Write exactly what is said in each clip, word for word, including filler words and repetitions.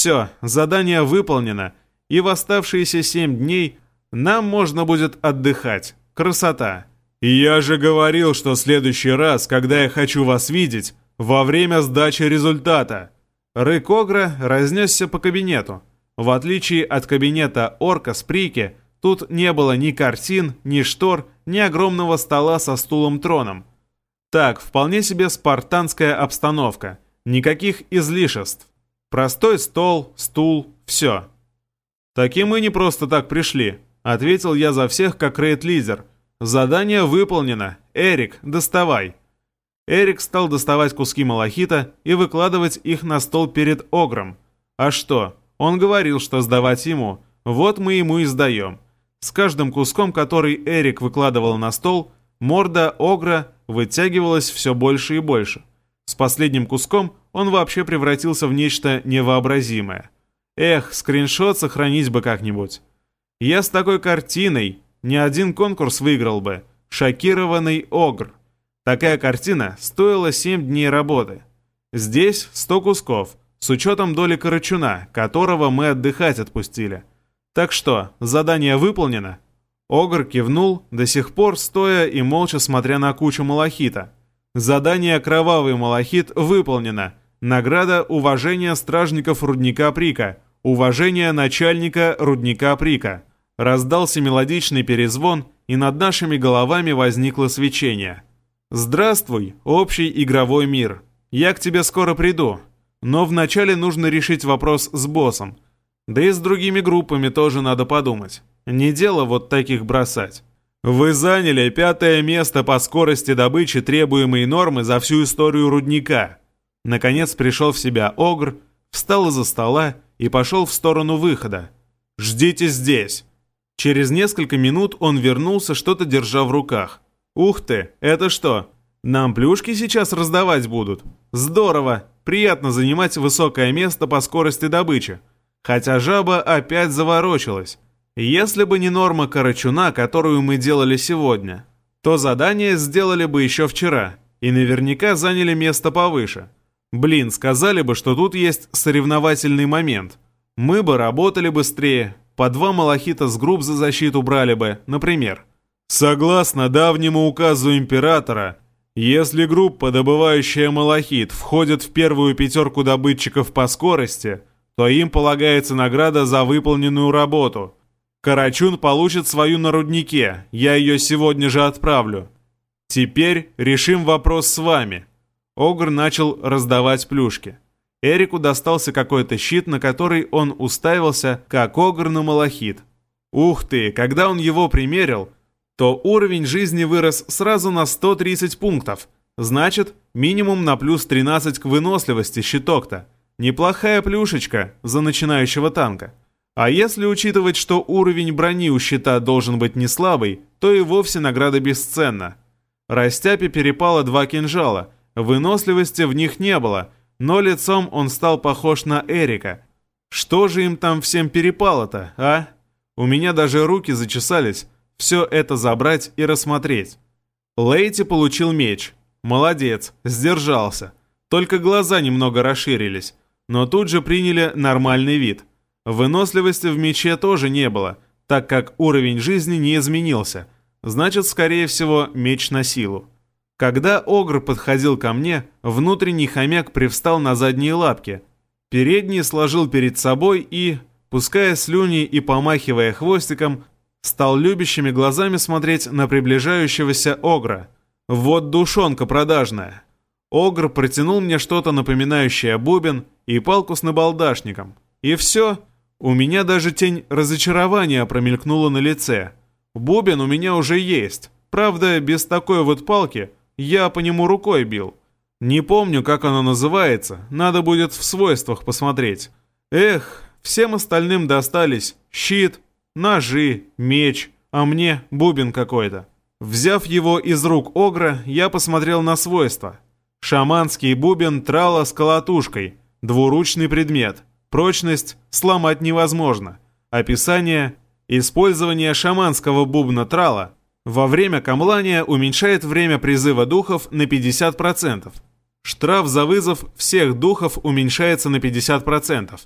Все, задание выполнено, и в оставшиеся семь дней нам можно будет отдыхать. Красота. «Я же говорил, что в следующий раз, когда я хочу вас видеть, во время сдачи результата!» Рык Огра разнесся по кабинету. В отличие от кабинета орка с Прики, тут не было ни картин, ни штор, ни огромного стола со стулом-троном. Так, вполне себе спартанская обстановка. Никаких излишеств. Простой стол, стул, все. «Так и мы не просто так пришли», — ответил я за всех как рейд-лидер. «Задание выполнено. Эрик, доставай». Эрик стал доставать куски малахита и выкладывать их на стол перед Огром. А что? Он говорил, что сдавать ему. Вот мы ему и сдаем. С каждым куском, который Эрик выкладывал на стол, морда Огра вытягивалась все больше и больше. С последним куском он вообще превратился в нечто невообразимое. Эх, скриншот сохранить бы как-нибудь. Я с такой картиной ни один конкурс выиграл бы. Шокированный Огр. Такая картина стоила семь дней работы. Здесь сто кусков, с учетом доли Карачуна, которого мы отдыхать отпустили. Так что, задание выполнено? Огр кивнул, до сих пор стоя и молча смотря на кучу малахита. Задание «Кровавый малахит» выполнено. Награда уважения стражников рудника Прика. Уважение начальника рудника Прика. Раздался мелодичный перезвон, и над нашими головами возникло свечение. «Здравствуй, общий игровой мир. Я к тебе скоро приду. Но вначале нужно решить вопрос с боссом. Да и с другими группами тоже надо подумать. Не дело вот таких бросать. Вы заняли пятое место по скорости добычи требуемой нормы за всю историю рудника». Наконец пришел в себя Огр, встал из-за стола и пошел в сторону выхода. «Ждите здесь». Через несколько минут он вернулся, что-то держа в руках. «Ух ты, это что? Нам плюшки сейчас раздавать будут? Здорово! Приятно занимать высокое место по скорости добычи. Хотя жаба опять заворочилась. Если бы не норма Карачуна, которую мы делали сегодня, то задание сделали бы еще вчера, и наверняка заняли место повыше. Блин, сказали бы, что тут есть соревновательный момент. Мы бы работали быстрее, по два малахита с групп за защиту брали бы, например. Согласно давнему указу императора, если группа, добывающая малахит, входит в первую пятерку добытчиков по скорости, то им полагается награда за выполненную работу. Карачун получит свою на руднике, я ее сегодня же отправлю. Теперь решим вопрос с вами». Огр начал раздавать плюшки. Эрику достался какой-то щит, на который он уставился, как Огр на малахит. Ух ты, когда он его примерил, то уровень жизни вырос сразу на сто тридцать пунктов. Значит, минимум на плюс тринадцать к выносливости щиток-то. Неплохая плюшечка за начинающего танка. А если учитывать, что уровень брони у щита должен быть не слабый, то и вовсе награда бесценна. Растяпе перепало два кинжала, выносливости в них не было, но лицом он стал похож на Эрика. Что же им там всем перепало-то, а? У меня даже руки зачесались все это забрать и рассмотреть. Лейти получил меч. Молодец, сдержался. Только глаза немного расширились, но тут же приняли нормальный вид. Выносливости в мече тоже не было, так как уровень жизни не изменился. Значит, скорее всего, меч на силу. Когда Огр подходил ко мне, внутренний хомяк привстал на задние лапки. Передний сложил перед собой и, пуская слюни и помахивая хвостиком, стал любящими глазами смотреть на приближающегося Огра. Вот душонка продажная. Огр протянул мне что-то напоминающее бубен и палку с набалдашником. И все. У меня даже тень разочарования промелькнула на лице. Бубен у меня уже есть. Правда, без такой вот палки я по нему рукой бил. Не помню, как оно называется, надо будет в свойствах посмотреть. Эх, всем остальным достались щит, ножи, меч, а мне бубен какой-то. Взяв его из рук Огра, я посмотрел на свойства. Шаманский бубен трала с колотушкой, двуручный предмет. Прочность сломать невозможно. Описание: использование шаманского бубна трала во время камлания уменьшает время призыва духов на пятьдесят процентов. Штраф за вызов всех духов уменьшается на пятьдесят процентов.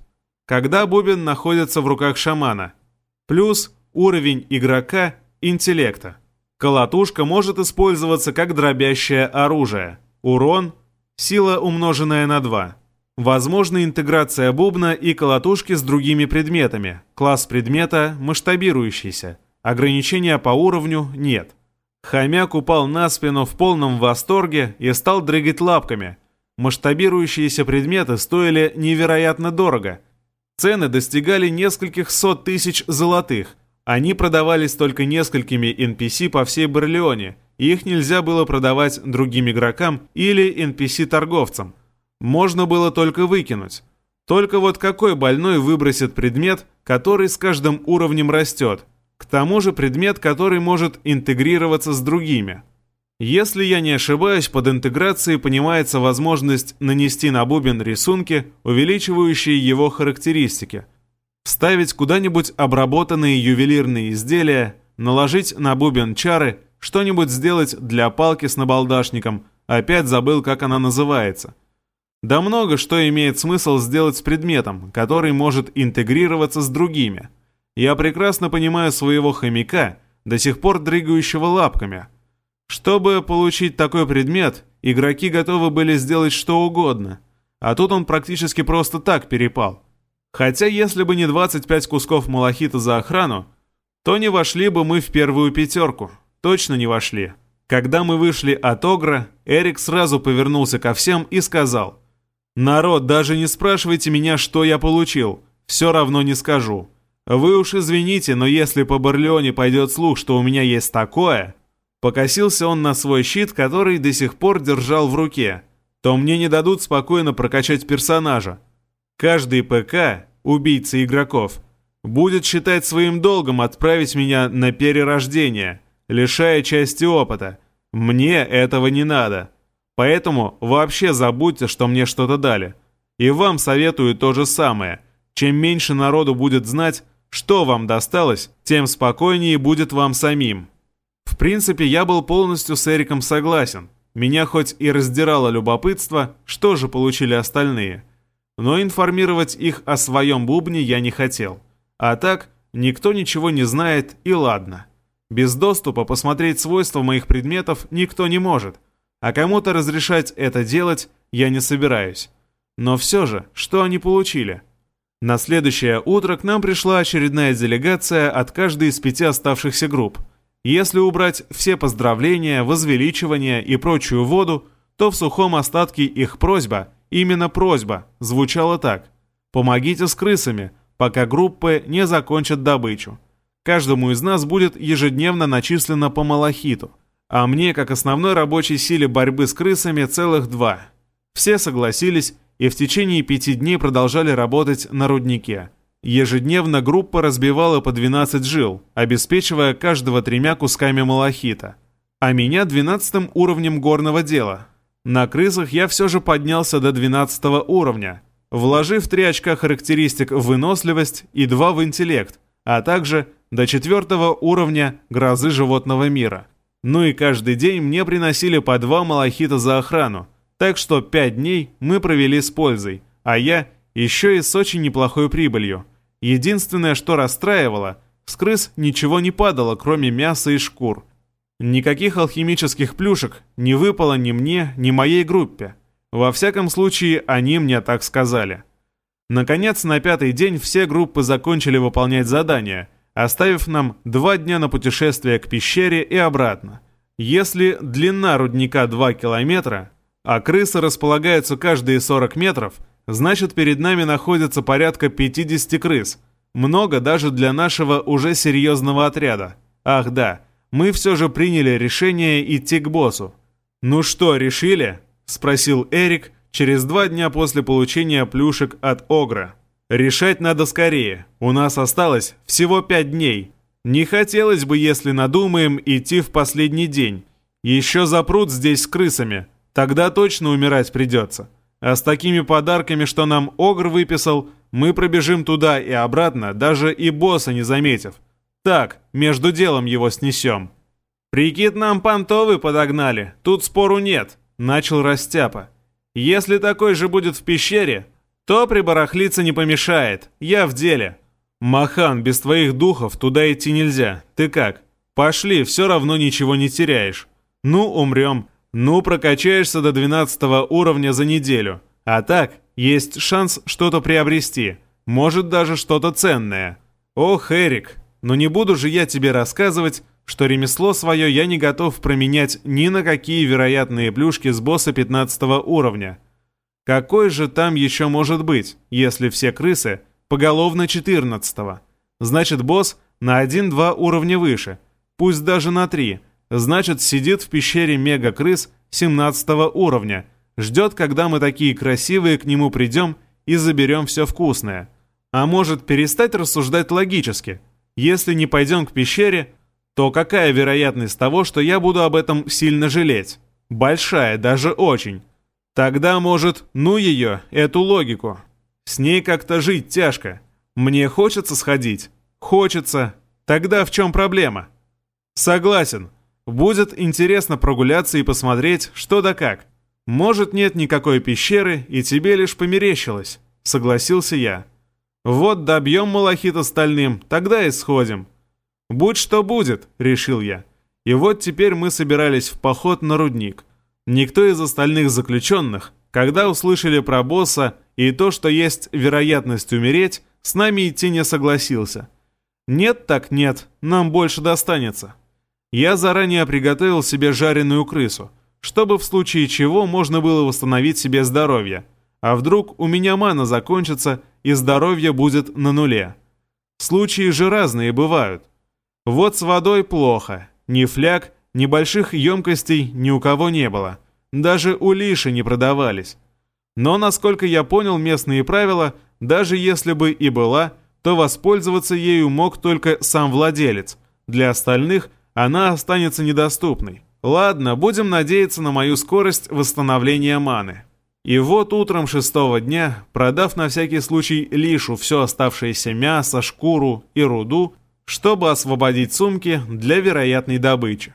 когда бубен находится в руках шамана. Плюс уровень игрока интеллекта. Колотушка может использоваться как дробящее оружие. Урон – сила, умноженная на два. Возможна интеграция бубна и колотушки с другими предметами. Класс предмета – масштабирующийся. Ограничения по уровню нет. Хомяк упал на спину в полном восторге и стал дрыгать лапками. Масштабирующиеся предметы стоили невероятно дорого. Цены достигали нескольких сот тысяч золотых. Они продавались только несколькими эн пи си по всей Барлеоне, и их нельзя было продавать другим игрокам или эн пи си-торговцам. Можно было только выкинуть. Только вот какой больной выбросит предмет, который с каждым уровнем растет? К тому же предмет, который может интегрироваться с другими. Если я не ошибаюсь, под интеграцией понимается возможность нанести на бубен рисунки, увеличивающие его характеристики, вставить куда-нибудь обработанные ювелирные изделия, наложить на бубен чары, что-нибудь сделать для палки с набалдашником, опять забыл, как она называется. Да много что имеет смысл сделать с предметом, который может интегрироваться с другими. Я прекрасно понимаю своего хомяка, до сих пор дрыгающего лапками. Чтобы получить такой предмет, игроки готовы были сделать что угодно, а тут он практически просто так перепал. Хотя если бы не двадцать пять кусков малахита за охрану, то не вошли бы мы в первую пятерку. Точно не вошли. Когда мы вышли от Огра, Эрик сразу повернулся ко всем и сказал: «Народ, даже не спрашивайте меня, что я получил, все равно не скажу. Вы уж извините, но если по Барлеоне пойдет слух, что у меня есть такое...» Покосился он на свой щит, который до сих пор держал в руке. «То мне не дадут спокойно прокачать персонажа. Каждый ПК, убийца игроков, будет считать своим долгом отправить меня на перерождение, лишая части опыта. Мне этого не надо. Поэтому вообще забудьте, что мне что-то дали. И вам советую то же самое. Чем меньше народу будет знать, что вам досталось, тем спокойнее будет вам самим». В принципе, я был полностью с Эриком согласен. Меня хоть и раздирало любопытство, что же получили остальные. Но информировать их о своем бубне я не хотел. А так, никто ничего не знает, и ладно. Без доступа посмотреть свойства моих предметов никто не может. А кому-то разрешать это делать я не собираюсь. Но все же, что они получили? На следующее утро к нам пришла очередная делегация от каждой из пяти оставшихся групп. Если убрать все поздравления, возвеличивания и прочую воду, то в сухом остатке их просьба, именно просьба, звучала так: «Помогите с крысами, пока группы не закончат добычу. Каждому из нас будет ежедневно начислено по малахиту, а мне, как основной рабочей силе борьбы с крысами, целых два». Все согласились и в течение пяти дней продолжали работать на руднике. Ежедневно группа разбивала по двенадцать жил, обеспечивая каждого тремя кусками малахита, а меня двенадцатым уровнем горного дела. На крысах я все же поднялся до двенадцатого уровня, вложив три очка характеристик в выносливость и два в интеллект, а также до четвертого уровня грозы животного мира. Ну и каждый день мне приносили по два малахита за охрану, так что пять дней мы провели с пользой, а я еще и с очень неплохой прибылью. Единственное, что расстраивало, с крыс ничего не падало, кроме мяса и шкур. Никаких алхимических плюшек не выпало ни мне, ни моей группе. Во всяком случае, они мне так сказали. Наконец, на пятый день все группы закончили выполнять задания, оставив нам два дня на путешествие к пещере и обратно. Если длина рудника два километра, а крысы располагаются каждые сорок метров, значит, перед нами находится порядка пятьдесят крыс. Много даже для нашего уже серьезного отряда. Ах да, мы все же приняли решение идти к боссу. «Ну что, решили?» – спросил Эрик через два дня после получения плюшек от Огра. «Решать надо скорее. У нас осталось всего пять дней. Не хотелось бы, если надумаем, идти в последний день. Еще запрут здесь с крысами. Тогда точно умирать придется. А с такими подарками, что нам Огр выписал, мы пробежим туда и обратно, даже и босса не заметив. Так, между делом его снесем». «Прикид нам понтовый подогнали, тут спору нет», — начал Растяпа. «Если такой же будет в пещере, то прибарахлиться не помешает. Я в деле. Махан, без твоих духов туда идти нельзя. Ты как? Пошли, все равно ничего не теряешь. Ну, умрем. Ну, прокачаешься до двенадцатого уровня за неделю. А так, есть шанс что-то приобрести. Может, даже что-то ценное. Ох, Эрик, но не буду же я тебе рассказывать, что ремесло свое я не готов променять ни на какие вероятные плюшки с босса пятнадцатого уровня. Какой же там еще может быть, если все крысы поголовно четырнадцатого? Значит, босс на один-два уровня выше, пусть даже на три. Значит, сидит в пещере мега-крыс семнадцатого уровня, ждет, когда мы такие красивые к нему придем и заберем все вкусное. А может, перестать рассуждать логически? Если не пойдем к пещере, то какая вероятность того, что я буду об этом сильно жалеть? Большая, даже очень. Тогда, может, ну ее, эту логику. С ней как-то жить тяжко. Мне хочется сходить? Хочется. Тогда в чем проблема? Согласен. Будет интересно прогуляться и посмотреть, что да как. Может, нет никакой пещеры, и тебе лишь померещилось. Согласился я. Вот добьем малахит остальным, тогда и сходим. Будь что будет, решил я. И вот теперь мы собирались в поход на рудник. Никто из остальных заключенных, когда услышали про босса и то, что есть вероятность умереть, с нами идти не согласился. Нет так нет, нам больше достанется. Я заранее приготовил себе жареную крысу, чтобы в случае чего можно было восстановить себе здоровье. А вдруг у меня мана закончится и здоровье будет на нуле? Случаи же разные бывают. Вот с водой плохо. Ни фляг, ни больших емкостей ни у кого не было. Даже у Лиши не продавались. Но, насколько я понял местные правила, даже если бы и была, то воспользоваться ею мог только сам владелец. Для остальных она останется недоступной. Ладно, будем надеяться на мою скорость восстановления маны. И вот утром шестого дня, продав на всякий случай Лишу все оставшееся мясо, шкуру и руду, чтобы освободить сумки для вероятной добычи,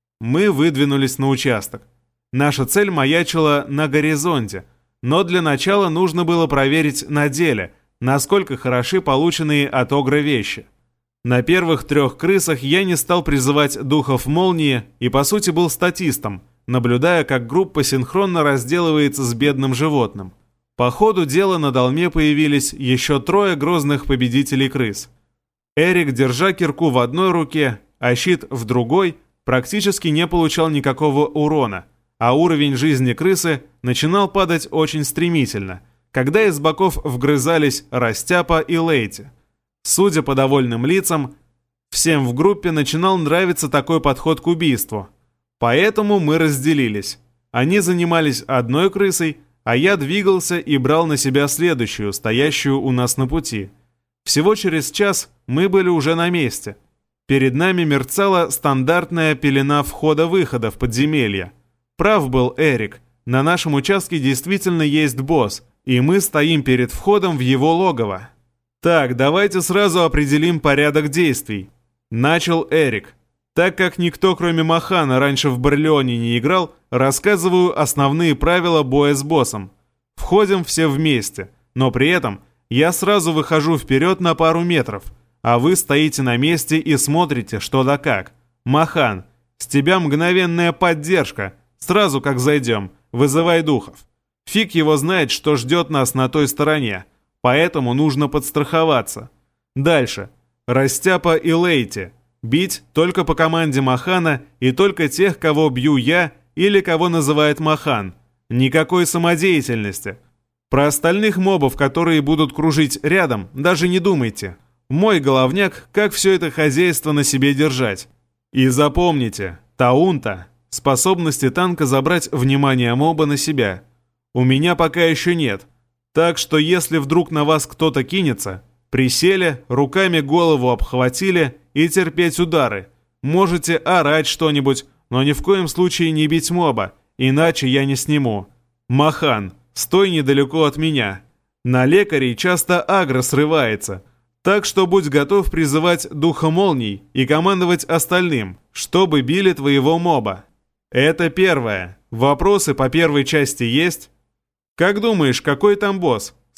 мы выдвинулись на участок. Наша цель маячила на горизонте, но для начала нужно было проверить на деле, насколько хороши полученные от Огра вещи. На первых трех крысах я не стал призывать духов молнии и по сути был статистом, наблюдая, как группа синхронно разделывается с бедным животным. По ходу дела на долме появились еще трое грозных победителей крыс. Эрик, держа кирку в одной руке, а щит в другой, практически не получал никакого урона, а уровень жизни крысы начинал падать очень стремительно, когда из боков вгрызались Растяпа и Лейти. Судя по довольным лицам, всем в группе начинал нравиться такой подход к убийству. Поэтому мы разделились. Они занимались одной крысой, а я двигался и брал на себя следующую, стоящую у нас на пути. Всего через час мы были уже на месте. Перед нами мерцала стандартная пелена входа-выхода в подземелье. Прав был Эрик, на нашем участке действительно есть босс, и мы стоим перед входом в его логово. Так, давайте сразу определим порядок действий. Начал Эрик. Так как никто, кроме Махана, раньше в Барлеоне не играл, рассказываю основные правила боя с боссом. Входим все вместе, но при этом я сразу выхожу вперед на пару метров, а вы стоите на месте и смотрите, что да как. Махан, с тебя мгновенная поддержка. Сразу как зайдем, вызывай духов. Фиг его знает, что ждет нас на той стороне. Поэтому нужно подстраховаться. Дальше. Растяпа и Лейти. Бить только по команде Махана и только тех, кого бью я или кого называет Махан. Никакой самодеятельности. Про остальных мобов, которые будут кружить рядом, даже не думайте. Мой головняк, как все это хозяйство на себе держать. И запомните, таунта — способности танка забрать внимание моба на себя. У меня пока еще нет. Так что если вдруг на вас кто-то кинется, присели, руками голову обхватили и терпеть удары. Можете орать что-нибудь, но ни в коем случае не бить моба, иначе я не сниму. Махан, стой недалеко от меня. На лекарей часто агро срывается, так что будь готов призывать духа молний и командовать остальным, чтобы били твоего моба. Это первое. Вопросы по первой части есть? Как думаешь, какой там босс?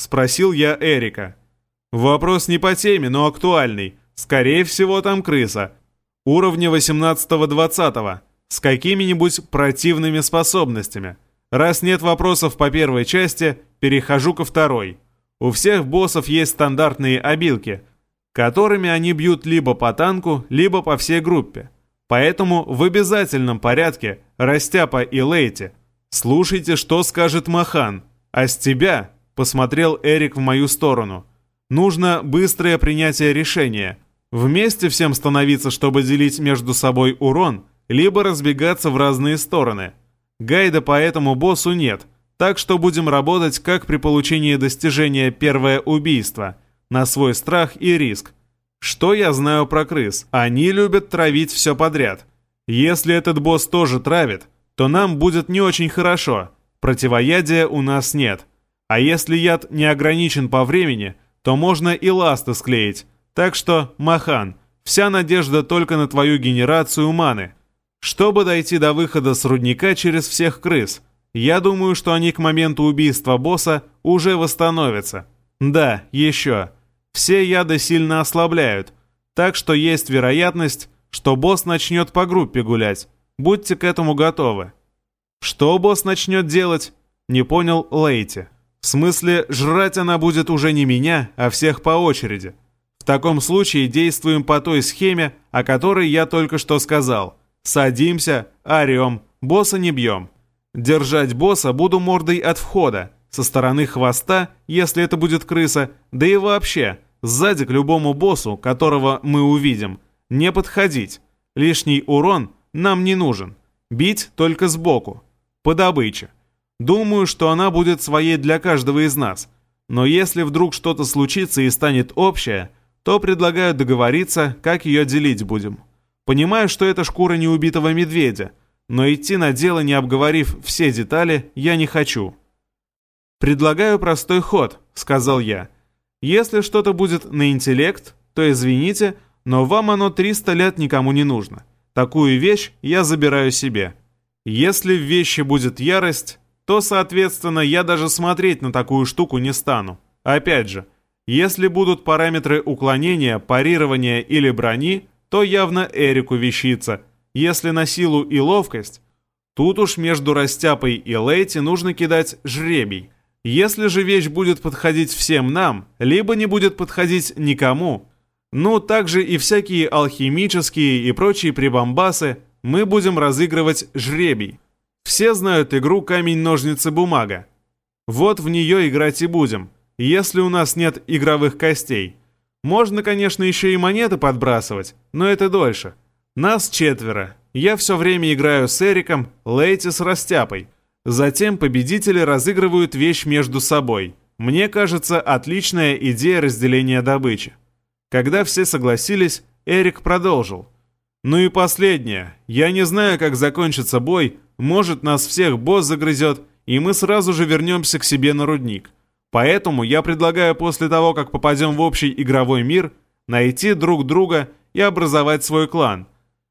спросил я Эрика. Вопрос не по теме, но актуальный. Скорее всего, там крыса. Уровня восемнадцатого-двадцатого. С какими-нибудь противными способностями. Раз нет вопросов по первой части, перехожу ко второй. У всех боссов есть стандартные обилки, которыми они бьют либо по танку, либо по всей группе. Поэтому в обязательном порядке, Растяпа и Лейти, слушайте, что скажет Махан. А с тебя, посмотрел Эрик в мою сторону, нужно быстрое принятие решения. Вместе всем становиться, чтобы делить между собой урон, либо разбегаться в разные стороны. Гайда по этому боссу нет, так что будем работать как при получении достижения первое убийство, на свой страх и риск. Что я знаю про крыс? Они любят травить все подряд. Если этот босс тоже травит, то нам будет не очень хорошо. Противоядия у нас нет. А если яд не ограничен по времени, то можно и ласты склеить. Так что, Махан, вся надежда только на твою генерацию маны. Чтобы дойти до выхода с рудника через всех крыс, я думаю, что они к моменту убийства босса уже восстановятся. Да, еще. Все яды сильно ослабляют, так что есть вероятность, что босс начнет по группе гулять. Будьте к этому готовы. Что босс начнет делать? Не понял Лейти. В смысле, жрать она будет уже не меня, а всех по очереди. В таком случае действуем по той схеме, о которой я только что сказал. Садимся, орем, босса не бьем. Держать босса буду мордой от входа, со стороны хвоста, если это будет крыса, да и вообще, сзади к любому боссу, которого мы увидим. Не подходить. Лишний урон нам не нужен. Бить только сбоку. По добыче. Думаю, что она будет своей для каждого из нас. Но если вдруг что-то случится и станет общая, то предлагаю договориться, как ее делить будем. Понимаю, что это шкура неубитого медведя, но идти на дело, не обговорив все детали, я не хочу. «Предлагаю простой ход», — сказал я. «Если что-то будет на интеллект, то извините, но вам оно триста лет никому не нужно. Такую вещь я забираю себе. Если в вещи будет ярость, то, соответственно, я даже смотреть на такую штуку не стану. Опять же, если будут параметры уклонения, парирования или брони, то явно Эрику вещица. Если на силу и ловкость, тут уж между Растяпой и Лейти нужно кидать жребий. Если же вещь будет подходить всем нам, либо не будет подходить никому, ну, также и всякие алхимические и прочие прибамбасы, мы будем разыгрывать жребий. Все знают игру камень-ножницы-бумага. Вот в нее играть и будем, если у нас нет игровых костей. Можно, конечно, еще и монеты подбрасывать, но это дольше. Нас четверо. Я все время играю с Эриком, Лейти с Растяпой. Затем победители разыгрывают вещь между собой. Мне кажется, отличная идея разделения добычи. Когда все согласились, Эрик продолжил. Ну и последнее. Я не знаю, как закончится бой. Может, нас всех босс загрызет, и мы сразу же вернемся к себе на рудник. Поэтому я предлагаю после того, как попадем в общий игровой мир, найти друг друга и образовать свой клан.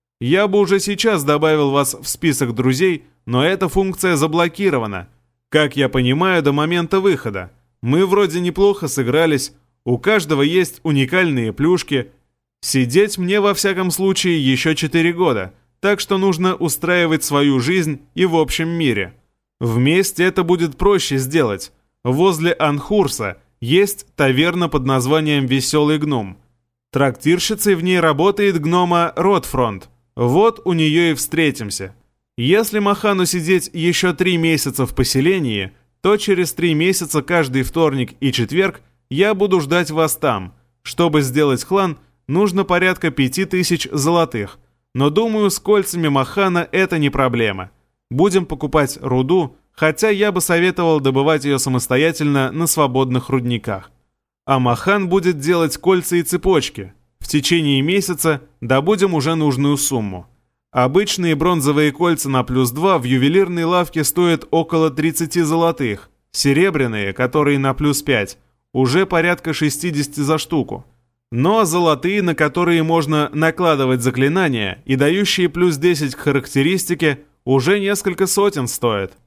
Я бы уже сейчас добавил вас в список друзей, но эта функция заблокирована. Как я понимаю, до момента выхода. Мы вроде неплохо сыгрались, у каждого есть уникальные плюшки. Сидеть мне во всяком случае еще четыре года, так что нужно устраивать свою жизнь и в общем мире. Вместе это будет проще сделать. Возле Анхурса есть таверна под названием «Веселый гном». Трактирщицей в ней работает гнома Ротфронт. Вот у нее и встретимся. Если Махану сидеть еще три месяца в поселении, то через три месяца каждый вторник и четверг я буду ждать вас там. Чтобы сделать клан, нужно порядка пяти тысяч золотых. Но думаю, с кольцами Махана это не проблема. Будем покупать руду, хотя я бы советовал добывать ее самостоятельно на свободных рудниках. А Махан будет делать кольца и цепочки. В течение месяца добудем уже нужную сумму. Обычные бронзовые кольца на плюс два в ювелирной лавке стоят около тридцати золотых. Серебряные, которые на плюс пять, уже порядка шестидесяти за штуку. Но золотые, на которые можно накладывать заклинания и дающие плюс десять к характеристике, уже несколько сотен стоят.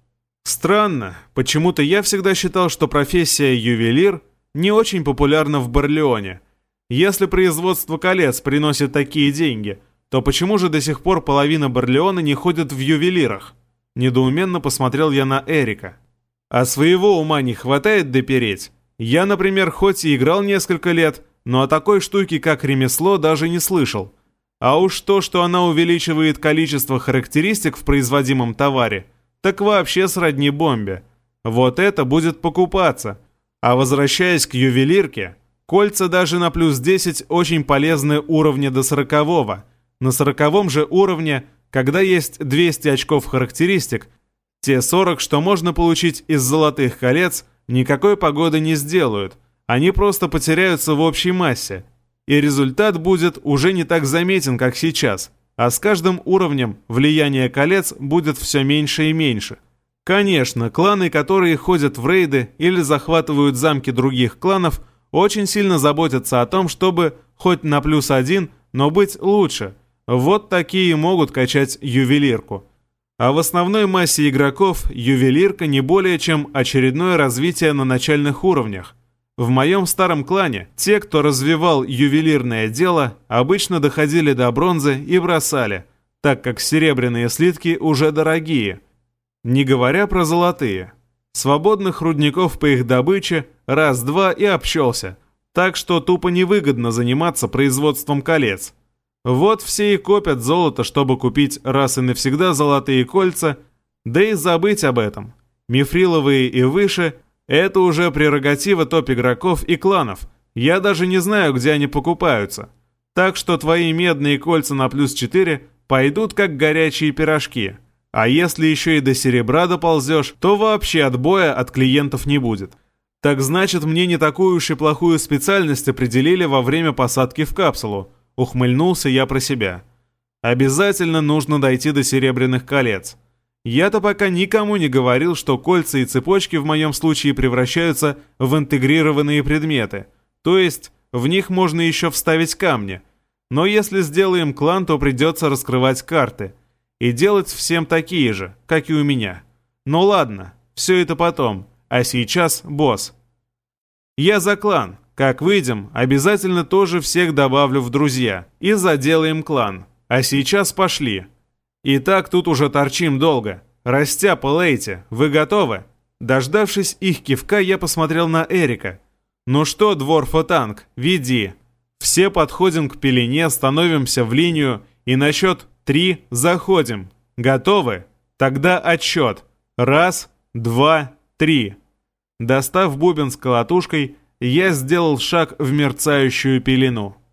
Странно, почему-то я всегда считал, что профессия ювелир не очень популярна в Барлеоне. Если производство колец приносит такие деньги, то почему же до сих пор половина Барлеона не ходит в ювелирах? Недоуменно посмотрел я на Эрика. А своего ума не хватает допереть? Я, например, хоть и играл несколько лет, но о такой штуке, как ремесло, даже не слышал. А уж то, что она увеличивает количество характеристик в производимом товаре, так вообще сродни бомбе. Вот это будет покупаться. А возвращаясь к ювелирке, кольца даже на плюс десять очень полезны уровня до сорокового. На сороковом же уровне, когда есть двести очков характеристик, те сорок, что можно получить из золотых колец, никакой погоды не сделают. Они просто потеряются в общей массе. И результат будет уже не так заметен, как сейчас. А с каждым уровнем влияние колец будет все меньше и меньше. Конечно, кланы, которые ходят в рейды или захватывают замки других кланов, очень сильно заботятся о том, чтобы хоть на плюс один, но быть лучше. Вот такие могут качать ювелирку. А в основной массе игроков ювелирка не более чем очередное развитие на начальных уровнях. В моем старом клане те, кто развивал ювелирное дело, обычно доходили до бронзы и бросали, так как серебряные слитки уже дорогие. Не говоря про золотые. Свободных рудников по их добыче раз-два и обчелся, так что тупо невыгодно заниматься производством колец. Вот все и копят золото, чтобы купить раз и навсегда золотые кольца, да и забыть об этом. Мифриловые и выше – это уже прерогатива топ-игроков и кланов. Я даже не знаю, где они покупаются. Так что твои медные кольца на плюс четыре пойдут как горячие пирожки. А если еще и до серебра доползешь, то вообще отбоя от клиентов не будет. Так значит, мне не такую уж и плохую специальность определили во время посадки в капсулу. Ухмыльнулся я про себя. Обязательно нужно дойти до серебряных колец. Я-то пока никому не говорил, что кольца и цепочки в моем случае превращаются в интегрированные предметы. То есть в них можно еще вставить камни. Но если сделаем клан, то придется раскрывать карты. И делать всем такие же, как и у меня. Ну ладно, все это потом. А сейчас босс. Я за клан. Как выйдем, обязательно тоже всех добавлю в друзья. И заделаем клан. А сейчас пошли. И так тут уже торчим долго. Растяпа Лейте, вы готовы? Дождавшись их кивка, я посмотрел на Эрика. Ну что, Дворфа-танк, веди. Все подходим к пелене, становимся в линию и на счет три заходим. Готовы? Тогда отсчет. Раз, два, три. Достав бубен с колотушкой, я сделал шаг в мерцающую пелену.